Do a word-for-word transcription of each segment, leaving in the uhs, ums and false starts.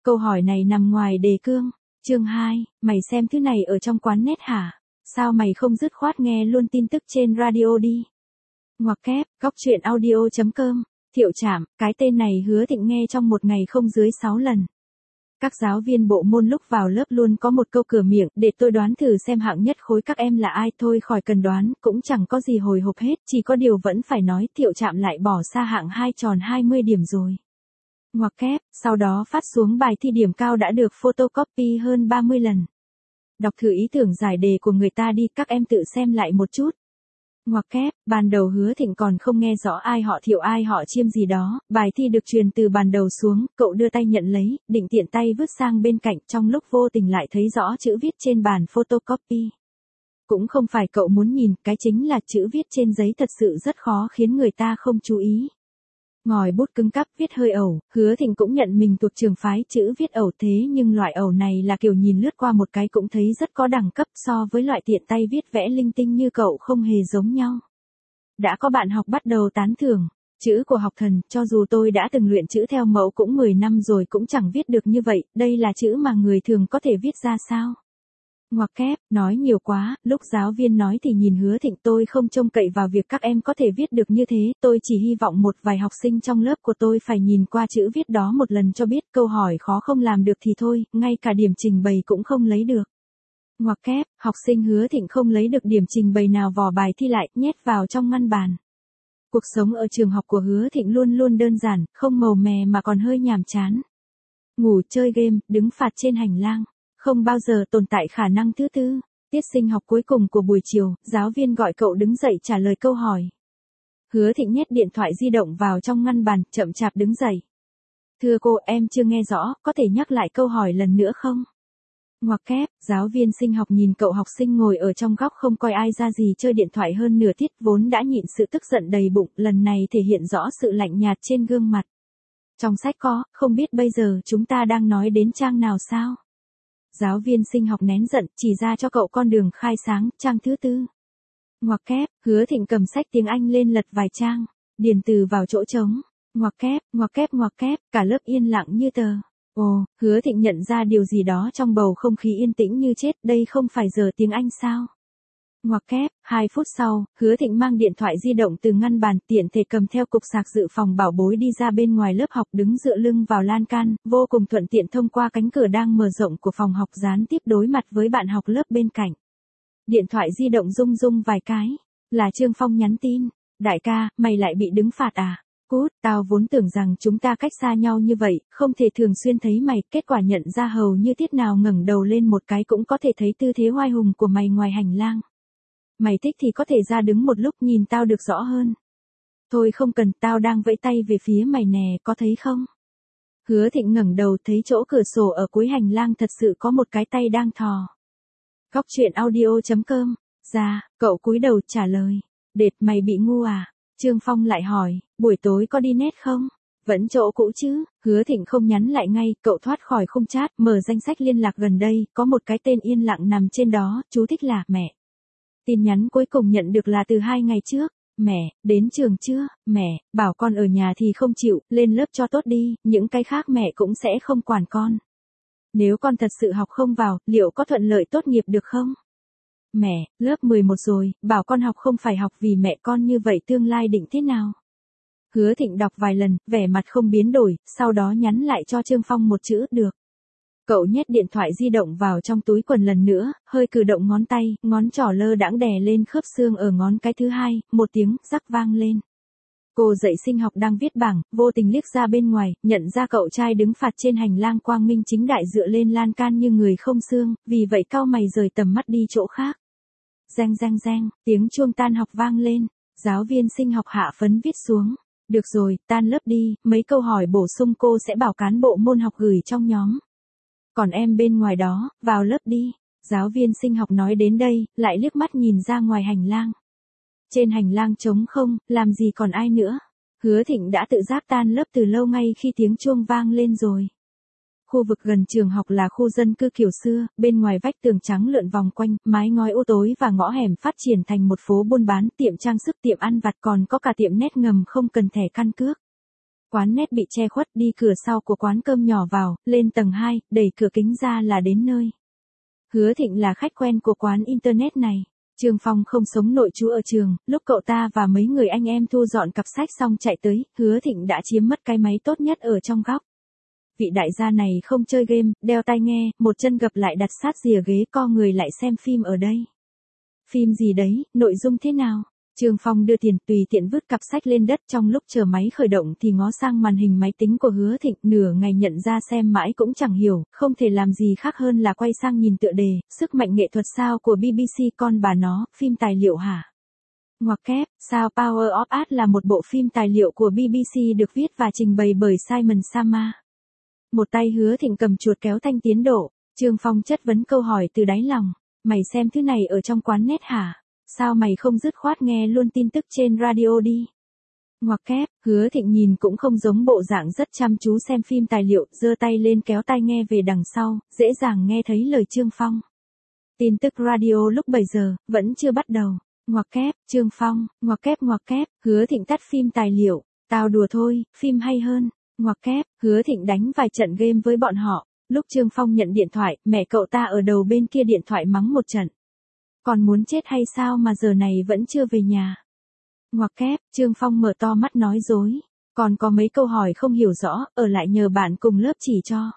Câu hỏi này nằm ngoài đề cương. Chương hai, mày xem thứ này ở trong quán net hả? Sao mày không dứt khoát nghe luôn tin tức trên radio đi? Ngoặc kép, góc truyện audio chấm com. Thiệu Trảm, cái tên này Hứa Thịnh nghe trong một ngày không dưới sáu lần. Các giáo viên bộ môn lúc vào lớp luôn có một câu cửa miệng, để tôi đoán thử xem hạng nhất khối các em là ai. Thôi khỏi cần đoán, cũng chẳng có gì hồi hộp hết, chỉ có điều vẫn phải nói Thiệu Trảm lại bỏ xa hạng hai tròn hai mươi điểm rồi. Ngoặc kép, sau đó phát xuống bài thi điểm cao đã được photocopy hơn ba mươi lần. Đọc thử ý tưởng giải đề của người ta đi, các em tự xem lại một chút. Ngoặc kép, ban đầu Hứa Thịnh còn không nghe rõ ai họ Thiệu ai họ Chiêm gì đó, bài thi được truyền từ bàn đầu xuống, cậu đưa tay nhận lấy, định tiện tay vứt sang bên cạnh, trong lúc vô tình lại thấy rõ chữ viết trên bàn photocopy. Cũng không phải cậu muốn nhìn, cái chính là chữ viết trên giấy thật sự rất khó khiến người ta không chú ý. Ngòi bút cứng cáp viết hơi ẩu, Hứa Thịnh cũng nhận mình thuộc trường phái chữ viết ẩu, thế nhưng loại ẩu này là kiểu nhìn lướt qua một cái cũng thấy rất có đẳng cấp, so với loại tiện tay viết vẽ linh tinh như cậu không hề giống nhau. Đã có bạn học bắt đầu tán thưởng, chữ của học thần, cho dù tôi đã từng luyện chữ theo mẫu cũng mười năm rồi cũng chẳng viết được như vậy, đây là chữ mà người thường có thể viết ra sao? Ngoặc kép, nói nhiều quá, lúc giáo viên nói thì nhìn Hứa Thịnh, tôi không trông cậy vào việc các em có thể viết được như thế, tôi chỉ hy vọng một vài học sinh trong lớp của tôi phải nhìn qua chữ viết đó một lần cho biết, câu hỏi khó không làm được thì thôi, ngay cả điểm trình bày cũng không lấy được. Ngoặc kép, học sinh Hứa Thịnh không lấy được điểm trình bày nào, vò bài thi lại, nhét vào trong ngăn bàn. Cuộc sống ở trường học của Hứa Thịnh luôn luôn đơn giản, không màu mè mà còn hơi nhàm chán. Ngủ, chơi game, đứng phạt trên hành lang. Không bao giờ tồn tại khả năng thứ tư. Tiết sinh học cuối cùng của buổi chiều, giáo viên gọi cậu đứng dậy trả lời câu hỏi. Hứa Thịnh nhét điện thoại di động vào trong ngăn bàn, chậm chạp đứng dậy. Thưa cô, em chưa nghe rõ, có thể nhắc lại câu hỏi lần nữa không? Ngoặc kép, giáo viên sinh học nhìn cậu học sinh ngồi ở trong góc không coi ai ra gì chơi điện thoại hơn nửa tiết, vốn đã nhịn sự tức giận đầy bụng, lần này thể hiện rõ sự lạnh nhạt trên gương mặt. Trong sách có, không biết bây giờ chúng ta đang nói đến trang nào sao? Giáo viên sinh học nén giận, chỉ ra cho cậu con đường khai sáng, trang thứ tư. Ngoặc kép, Hứa Thịnh cầm sách tiếng Anh lên lật vài trang, điền từ vào chỗ trống. Ngoặc kép, ngoặc kép ngoặc kép, cả lớp yên lặng như tờ. Ồ, Hứa Thịnh nhận ra điều gì đó trong bầu không khí yên tĩnh như chết, đây không phải giờ tiếng Anh sao? Ngoặc kép, hai phút sau, Hứa Thịnh mang điện thoại di động từ ngăn bàn, tiện thể cầm theo cục sạc dự phòng bảo bối đi ra bên ngoài lớp học, đứng dựa lưng vào lan can, vô cùng thuận tiện thông qua cánh cửa đang mở rộng của phòng học, gián tiếp đối mặt với bạn học lớp bên cạnh. Điện thoại di động rung rung vài cái, là Trương Phong nhắn tin, đại ca, mày lại bị đứng phạt à? Cút, tao vốn tưởng rằng chúng ta cách xa nhau như vậy, không thể thường xuyên thấy mày, kết quả nhận ra hầu như tiết nào ngẩng đầu lên một cái cũng có thể thấy tư thế oai hùng của mày ngoài hành lang. Mày thích thì có thể ra đứng một lúc nhìn tao được rõ hơn. Thôi không cần, tao đang vẫy tay về phía mày nè, có thấy không? Hứa Thịnh ngẩng đầu thấy chỗ cửa sổ ở cuối hành lang thật sự có một cái tay đang thò. Góc truyện audio chấm com. Dạ, cậu cúi đầu trả lời. Đệt, mày bị ngu à? Trương Phong lại hỏi, buổi tối có đi net không? Vẫn chỗ cũ chứ? Hứa Thịnh không nhắn lại ngay, cậu thoát khỏi khung chat, mở danh sách liên lạc gần đây, có một cái tên yên lặng nằm trên đó, chú thích là mẹ. Tin nhắn cuối cùng nhận được là từ hai ngày trước. Mẹ, đến trường chưa? Mẹ, bảo con ở nhà thì không chịu, lên lớp cho tốt đi, những cái khác mẹ cũng sẽ không quản con. Nếu con thật sự học không vào, liệu có thuận lợi tốt nghiệp được không? Mẹ, lớp mười một rồi, bảo con học không phải học vì mẹ con, như vậy tương lai định thế nào? Hứa Thịnh đọc vài lần, vẻ mặt không biến đổi, sau đó nhắn lại cho Trương Phong một chữ, được. Cậu nhét điện thoại di động vào trong túi quần lần nữa, hơi cử động ngón tay, ngón trỏ lơ đãng đè lên khớp xương ở ngón cái thứ hai, một tiếng rắc vang lên. Cô dạy sinh học đang viết bảng, vô tình liếc ra bên ngoài, nhận ra cậu trai đứng phạt trên hành lang quang minh chính đại dựa lên lan can như người không xương, vì vậy cau mày rời tầm mắt đi chỗ khác. Reng reng reng, tiếng chuông tan học vang lên, giáo viên sinh học hạ phấn viết xuống. Được rồi, tan lớp đi, mấy câu hỏi bổ sung cô sẽ bảo cán bộ môn học gửi trong nhóm. Còn em bên ngoài đó, vào lớp đi. Giáo viên sinh học nói đến đây, lại liếc mắt nhìn ra ngoài hành lang. Trên hành lang trống không, làm gì còn ai nữa. Hứa Thịnh đã tự giác tan lớp từ lâu ngay khi tiếng chuông vang lên rồi. Khu vực gần trường học là khu dân cư kiểu xưa, bên ngoài vách tường trắng lượn vòng quanh, mái ngói ô tối và ngõ hẻm phát triển thành một phố buôn bán, tiệm trang sức, tiệm ăn vặt, còn có cả tiệm net ngầm không cần thẻ căn cước. Quán nét bị che khuất, đi cửa sau của quán cơm nhỏ vào, lên tầng hai, đẩy cửa kính ra là đến nơi. Hứa Thịnh là khách quen của quán internet này. Trương Phong không sống nội trú ở trường, lúc cậu ta và mấy người anh em thu dọn cặp sách xong chạy tới, Hứa Thịnh đã chiếm mất cái máy tốt nhất ở trong góc. Vị đại gia này không chơi game, đeo tai nghe, một chân gập lại đặt sát rìa ghế, co người lại xem phim ở đây. Phim gì đấy, nội dung thế nào? Trương Phong đưa tiền, tùy tiện vứt cặp sách lên đất, trong lúc chờ máy khởi động thì ngó sang màn hình máy tính của Hứa Thịnh, nửa ngày nhận ra xem mãi cũng chẳng hiểu, không thể làm gì khác hơn là quay sang nhìn tựa đề, sức mạnh nghệ thuật sao của bê bê xê, con bà nó, phim tài liệu hả? Ngoặc kép, sao Power of Art là một bộ phim tài liệu của bê bê xê được viết và trình bày bởi Simon Sama. Một tay Hứa Thịnh cầm chuột kéo thanh tiến độ, Trương Phong chất vấn câu hỏi từ đáy lòng, mày xem thứ này ở trong quán net hả? Sao mày không dứt khoát nghe luôn tin tức trên radio đi? Ngoặc kép, Hứa Thịnh nhìn cũng không giống bộ dạng rất chăm chú xem phim tài liệu, giơ tay lên kéo tai nghe về đằng sau, dễ dàng nghe thấy lời Trương Phong. Tin tức radio lúc bảy giờ, vẫn chưa bắt đầu. Ngoặc kép, Trương Phong, ngoặc kép ngoặc kép, Hứa Thịnh tắt phim tài liệu, tao đùa thôi, phim hay hơn. Ngoặc kép, Hứa Thịnh đánh vài trận game với bọn họ, lúc Trương Phong nhận điện thoại, mẹ cậu ta ở đầu bên kia điện thoại mắng một trận. Còn muốn chết hay sao mà giờ này vẫn chưa về nhà? Ngoặc kép, Trương Phong mở to mắt nói dối. Còn có mấy câu hỏi không hiểu rõ, ở lại nhờ bạn cùng lớp chỉ cho.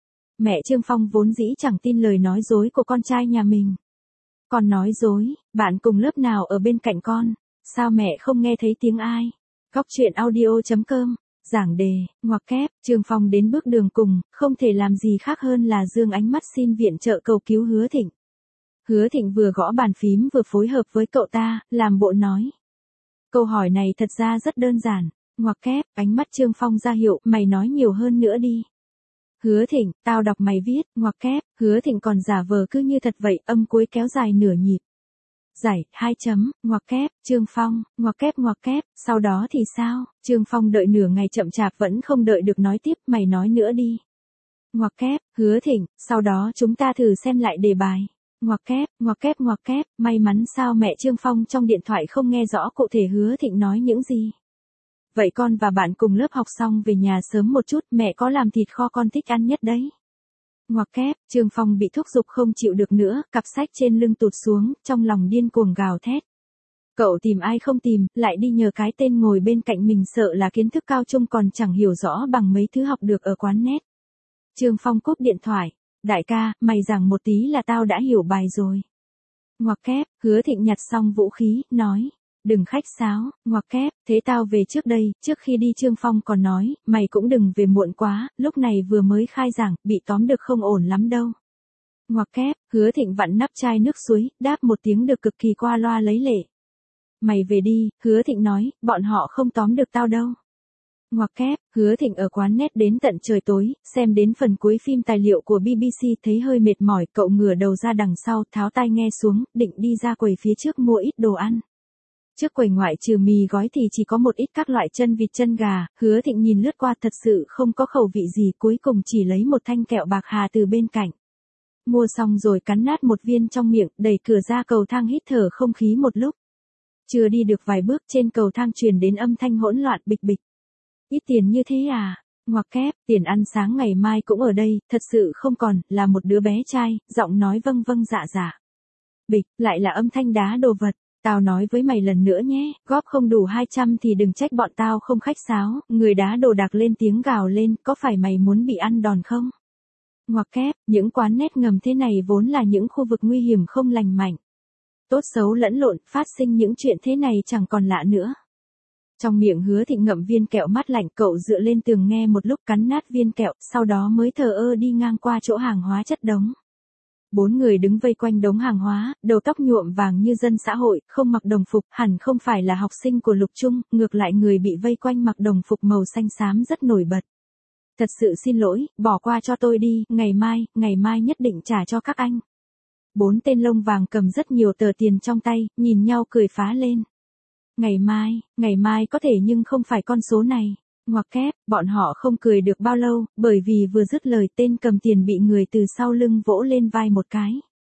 Mẹ Trương Phong vốn dĩ chẳng tin lời nói dối của con trai nhà mình. Còn nói dối, bạn cùng lớp nào ở bên cạnh con? Sao mẹ không nghe thấy tiếng ai? Góc truyện audio chấm com, giảng đề, ngoặc kép, Trương Phong đến bước đường cùng, không thể làm gì khác hơn là giương ánh mắt xin viện trợ cầu cứu Hứa Thịnh. Hứa Thịnh vừa gõ bàn phím vừa phối hợp với cậu ta, làm bộ nói. Câu hỏi này thật ra rất đơn giản. Ngoặc kép, ánh mắt Trương Phong ra hiệu, mày nói nhiều hơn nữa đi. Hứa Thịnh, tao đọc mày viết, ngoặc kép, Hứa Thịnh còn giả vờ cứ như thật vậy, âm cuối kéo dài nửa nhịp. Giải, hai chấm, ngoặc kép, Trương Phong, ngoặc kép ngoặc kép, sau đó thì sao? Trương Phong đợi nửa ngày chậm chạp vẫn không đợi được nói tiếp, mày nói nữa đi. Ngoặc kép, Hứa Thịnh, sau đó chúng ta thử xem lại đề bài. Ngoặc kép, ngoặc kép ngoặc kép, may mắn sao mẹ Trương Phong trong điện thoại không nghe rõ cụ thể Hứa Thịnh nói những gì. Vậy con và bạn cùng lớp học xong về nhà sớm một chút, mẹ có làm thịt kho con thích ăn nhất đấy. Ngoặc kép, Trương Phong bị thúc giục không chịu được nữa, cặp sách trên lưng tụt xuống, trong lòng điên cuồng gào thét. Cậu tìm ai không tìm, lại đi nhờ cái tên ngồi bên cạnh mình sợ là kiến thức cao trung còn chẳng hiểu rõ bằng mấy thứ học được ở quán net. Trương Phong cúp điện thoại. Đại ca, mày giảng một tí là tao đã hiểu bài rồi. Ngoặc kép, Hứa Thịnh nhặt xong vũ khí, nói. Đừng khách sáo, ngoặc kép, thế tao về trước đây, trước khi đi Trương Phong còn nói, mày cũng đừng về muộn quá, lúc này vừa mới khai giảng, bị tóm được không ổn lắm đâu. Ngoặc kép, Hứa Thịnh vặn nắp chai nước suối, đáp một tiếng được cực kỳ qua loa lấy lệ. Mày về đi, Hứa Thịnh nói, bọn họ không tóm được tao đâu. Ngoặc kép, Hứa Thịnh ở quán net đến tận trời tối, xem đến phần cuối phim tài liệu của bê bê xê thấy hơi mệt mỏi, cậu ngửa đầu ra đằng sau, tháo tai nghe xuống, định đi ra quầy phía trước mua ít đồ ăn. Trước quầy ngoại trừ mì gói thì chỉ có một ít các loại chân vịt chân gà, Hứa Thịnh nhìn lướt qua thật sự không có khẩu vị gì, cuối cùng chỉ lấy một thanh kẹo bạc hà từ bên cạnh. Mua xong rồi cắn nát một viên trong miệng, đẩy cửa ra cầu thang hít thở không khí một lúc. Chưa đi được vài bước trên cầu thang truyền đến âm thanh hỗn loạn bịch bịch. Ít tiền như thế à? Ngoặc kép, tiền ăn sáng ngày mai cũng ở đây, thật sự không còn, là một đứa bé trai, giọng nói vâng vâng dạ dạ. Bịch, lại là âm thanh đá đồ vật. Tao nói với mày lần nữa nhé, góp không đủ hai trăm thì đừng trách bọn tao không khách sáo, người đá đồ đạc lên tiếng gào lên, có phải mày muốn bị ăn đòn không? Ngoặc kép, những quán net ngầm thế này vốn là những khu vực nguy hiểm không lành mạnh. Tốt xấu lẫn lộn, phát sinh những chuyện thế này chẳng còn lạ nữa. Trong miệng Hứa Thịnh ngậm viên kẹo mát lạnh, cậu dựa lên tường nghe một lúc cắn nát viên kẹo, sau đó mới thờ ơ đi ngang qua chỗ hàng hóa chất đống. Bốn người đứng vây quanh đống hàng hóa, đầu tóc nhuộm vàng như dân xã hội, không mặc đồng phục, hẳn không phải là học sinh của lục trung, ngược lại người bị vây quanh mặc đồng phục màu xanh xám rất nổi bật. Thật sự xin lỗi, bỏ qua cho tôi đi, ngày mai, ngày mai nhất định trả cho các anh. Bốn tên lông vàng cầm rất nhiều tờ tiền trong tay, nhìn nhau cười phá lên. Ngày mai, ngày mai có thể nhưng không phải con số này. Ngoặc kép, bọn họ không cười được bao lâu, bởi vì vừa dứt lời tên cầm tiền bị người từ sau lưng vỗ lên vai một cái.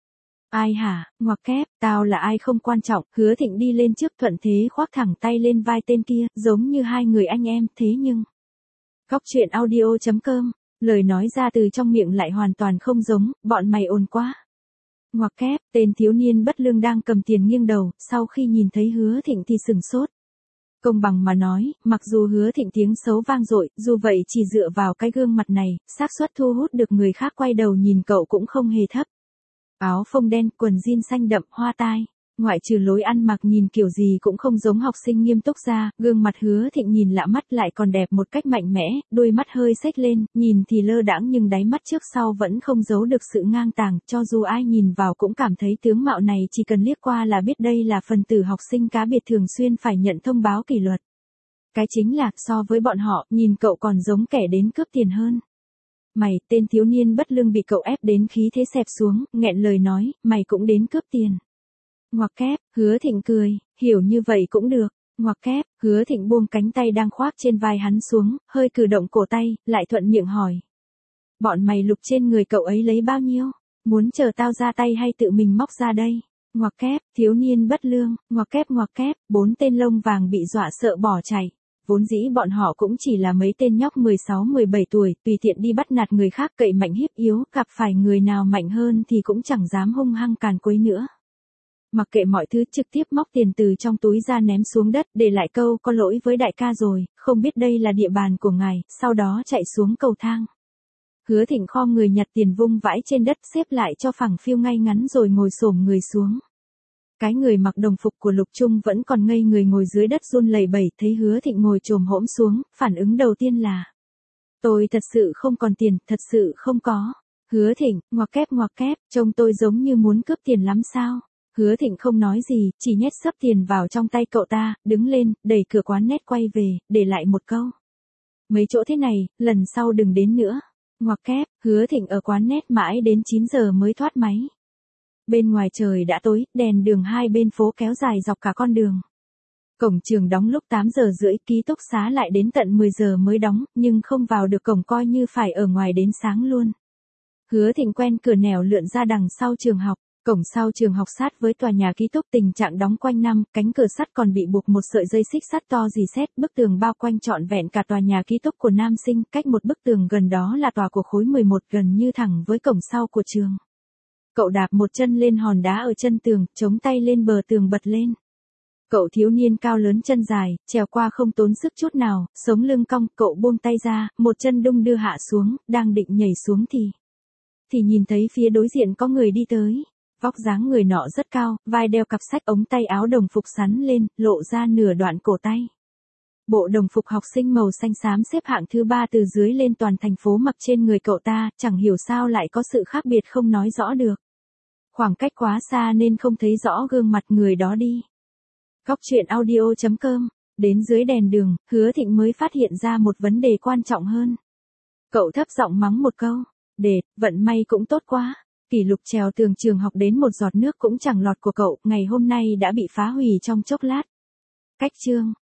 Ai hả? Ngoặc kép, tao là ai không quan trọng, Hứa Thịnh đi lên trước thuận thế khoác thẳng tay lên vai tên kia, giống như hai người anh em, thế nhưng... Cóc truyện audio chấm com, lời nói ra từ trong miệng lại hoàn toàn không giống, bọn mày ồn quá. Ngoặc kép, tên thiếu niên bất lương đang cầm tiền nghiêng đầu, sau khi nhìn thấy Hứa Thịnh thì sừng sốt. Công bằng mà nói, mặc dù Hứa Thịnh tiếng xấu vang dội, dù vậy chỉ dựa vào cái gương mặt này, xác suất thu hút được người khác quay đầu nhìn cậu cũng không hề thấp. Áo phông đen, quần jean xanh đậm, hoa tai. Ngoại trừ lối ăn mặc nhìn kiểu gì cũng không giống học sinh nghiêm túc ra, gương mặt Hứa Thịnh nhìn lạ mắt lại còn đẹp một cách mạnh mẽ, đôi mắt hơi xếch lên, nhìn thì lơ đãng nhưng đáy mắt trước sau vẫn không giấu được sự ngang tàng, cho dù ai nhìn vào cũng cảm thấy tướng mạo này chỉ cần liếc qua là biết đây là phần tử học sinh cá biệt thường xuyên phải nhận thông báo kỷ luật. Cái chính là, so với bọn họ, nhìn cậu còn giống kẻ đến cướp tiền hơn. Mày, tên thiếu niên bất lương bị cậu ép đến khí thế xẹp xuống, nghẹn lời nói, mày cũng đến cướp tiền. Ngoặc kép, Hứa Thịnh cười, hiểu như vậy cũng được. Ngoặc kép, Hứa Thịnh buông cánh tay đang khoác trên vai hắn xuống, hơi cử động cổ tay, lại thuận miệng hỏi. Bọn mày lục trên người cậu ấy lấy bao nhiêu? Muốn chờ tao ra tay hay tự mình móc ra đây? Ngoặc kép, thiếu niên bất lương, ngoặc kép ngoặc kép, bốn tên lông vàng bị dọa sợ bỏ chạy. Vốn dĩ bọn họ cũng chỉ là mấy tên nhóc mười sáu mười bảy tuổi, tùy tiện đi bắt nạt người khác cậy mạnh hiếp yếu, gặp phải người nào mạnh hơn thì cũng chẳng dám hung hăng càn quấy nữa. Mặc kệ mọi thứ, trực tiếp móc tiền từ trong túi ra ném xuống đất, để lại câu có lỗi với đại ca rồi, không biết đây là địa bàn của ngài, sau đó chạy xuống cầu thang. Hứa Thịnh khom người nhặt tiền vung vãi trên đất xếp lại cho phẳng phiu ngay ngắn rồi ngồi xổm người xuống. Cái người mặc đồng phục của Lục Trung vẫn còn ngây người ngồi dưới đất run lẩy bẩy, thấy Hứa Thịnh ngồi chồm hổm xuống, phản ứng đầu tiên là: tôi thật sự không còn tiền, thật sự không có. Hứa Thịnh, ngoặc kép ngoặc kép, trông tôi giống như muốn cướp tiền lắm sao? Hứa Thịnh không nói gì, chỉ nhét xấp tiền vào trong tay cậu ta, đứng lên, đẩy cửa quán nét quay về, để lại một câu: mấy chỗ thế này, lần sau đừng đến nữa. Ngoặc kép, Hứa Thịnh ở quán nét mãi đến chín giờ mới thoát máy. Bên ngoài trời đã tối, đèn đường hai bên phố kéo dài dọc cả con đường. Cổng trường đóng lúc tám giờ rưỡi, ký túc xá lại đến tận mười giờ mới đóng, nhưng không vào được cổng coi như phải ở ngoài đến sáng luôn. Hứa Thịnh quen cửa nẻo lượn ra đằng sau trường học. Cổng sau trường học sát với tòa nhà ký túc, tình trạng đóng quanh năm, cánh cửa sắt còn bị buộc một sợi dây xích sắt to rỉ sét, bức tường bao quanh trọn vẹn cả tòa nhà ký túc của nam sinh, cách một bức tường gần đó là tòa của khối mười một, gần như thẳng với cổng sau của trường. Cậu đạp một chân lên hòn đá ở chân tường, chống tay lên bờ tường bật lên. Cậu thiếu niên cao lớn chân dài, trèo qua không tốn sức chút nào, sống lưng cong, cậu buông tay ra, một chân đung đưa hạ xuống, đang định nhảy xuống thì... Thì nhìn thấy phía đối diện có người đi tới. Vóc dáng người nọ rất cao, vai đeo cặp sách, ống tay áo đồng phục sắn lên, lộ ra nửa đoạn cổ tay. Bộ đồng phục học sinh màu xanh xám xếp hạng thứ ba từ dưới lên toàn thành phố mặc trên người cậu ta, chẳng hiểu sao lại có sự khác biệt không nói rõ được. Khoảng cách quá xa nên không thấy rõ gương mặt người đó đi. Cóc truyện audio chấm com, đến dưới đèn đường, Hứa Thịnh mới phát hiện ra một vấn đề quan trọng hơn. Cậu thấp giọng mắng một câu, đệt, vận may cũng tốt quá. Kỷ lục trèo tường trường học đến một giọt nước cũng chẳng lọt của cậu, ngày hôm nay đã bị phá hủy trong chốc lát. Cách chương